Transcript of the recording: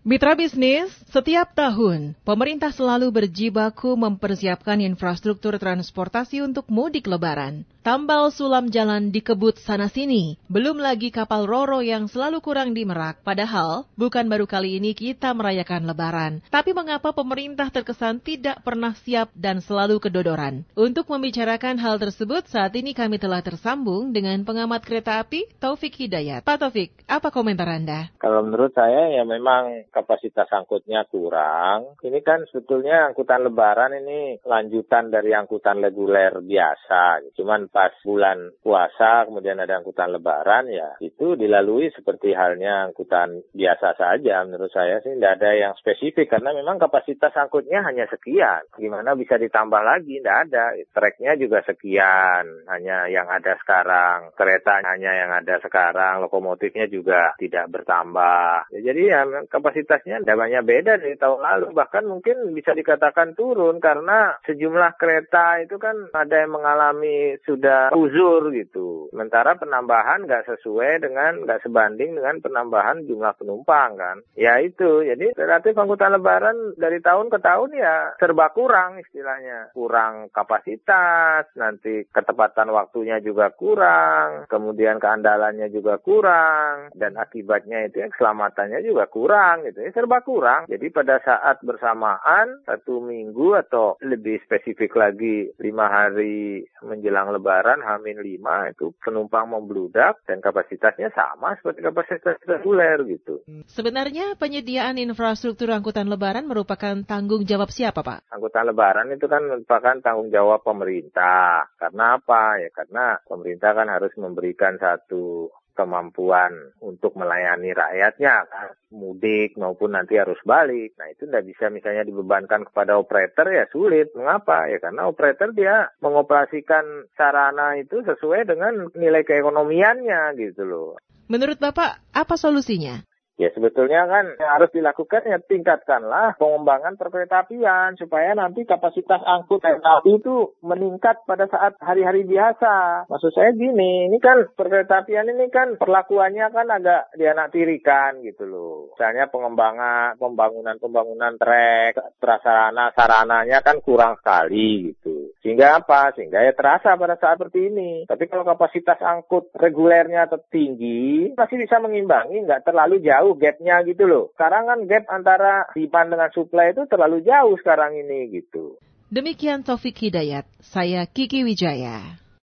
Mitra bisnis, setiap tahun pemerintah selalu berjibaku mempersiapkan infrastruktur transportasi untuk mudik lebaran. Tambal sulam jalan dikebut sana-sini, belum lagi kapal Roro yang selalu kurang di Merak. Padahal bukan baru kali ini kita merayakan lebaran. Tapi mengapa pemerintah terkesan tidak pernah siap dan selalu kedodoran? Untuk membicarakan hal tersebut, saat ini kami telah tersambung dengan pengamat kereta api Taufik Hidayat. Pak Taufik, apa komentar Anda? Kalau menurut saya ya memang kapasitas angkutnya kurang. Ini kan sebetulnya angkutan lebaran ini lanjutan dari angkutan reguler biasa. Cuman pas bulan puasa kemudian ada angkutan lebaran ya itu dilalui seperti halnya angkutan biasa saja. Menurut saya sih tidak ada yang spesifik karena memang kapasitas angkutnya hanya sekian. Gimana bisa ditambah lagi? Tidak ada. Tracknya juga sekian. Hanya yang ada sekarang. Kereta hanya yang ada sekarang. Lokomotifnya juga tidak bertambah. Jadi ya kapasitasnya tidak banyak beda dari tahun lalu. Bahkan mungkin bisa dikatakan turun karena sejumlah kereta itu kan ada yang mengalami sudah uzur gitu. Sementara penambahan nggak sebanding dengan penambahan jumlah penumpang kan. Ya itu, jadi relatif angkutan lebaran dari tahun ke tahun ya serba kurang istilahnya. Kurang kapasitas, nanti ketepatan waktunya juga kurang, kemudian keandalannya juga kurang, dan akibatnya itu ya keselamatannya juga kurang gitu. Ya serba kurang. Jadi pada saat bersamaan, 1 minggu atau lebih spesifik lagi 5 hari menjelang lebaran, H-5 itu penumpang membludak dan kapasitasnya sama seperti kapasitas reguler gitu. Sebenarnya penyediaan infrastruktur angkutan lebaran merupakan tanggung jawab siapa, Pak? Angkutan lebaran itu kan merupakan tanggung jawab pemerintah. Karena apa? Ya karena pemerintah kan harus memberikan satu kemampuan untuk melayani rakyatnya kan, mudik maupun nanti harus balik. Nah itu tidak bisa misalnya dibebankan kepada operator ya sulit. Mengapa? Ya karena operator dia mengoperasikan sarana itu sesuai dengan nilai keekonomiannya gitu loh. Menurut Bapak, apa solusinya? Ya sebetulnya kan yang harus dilakukan ya tingkatkanlah pengembangan perkeretaapian supaya nanti kapasitas angkut kereta api itu meningkat pada saat hari-hari biasa. Maksud saya gini, ini kan perkeretaapian ini kan perlakuannya kan agak dianaktirikan gitu loh. Misalnya pembangunan trek, sarananya kan kurang sekali gitu. Sehingga apa? Sehingga ya terasa pada saat seperti ini. Tapi kalau kapasitas angkut regulernya tinggi, masih bisa mengimbangi, nggak terlalu jauh gapnya gitu loh. Sekarang kan gap antara demand dengan supply itu terlalu jauh sekarang ini gitu. Demikian Taufik Hidayat, saya Kiki Wijaya.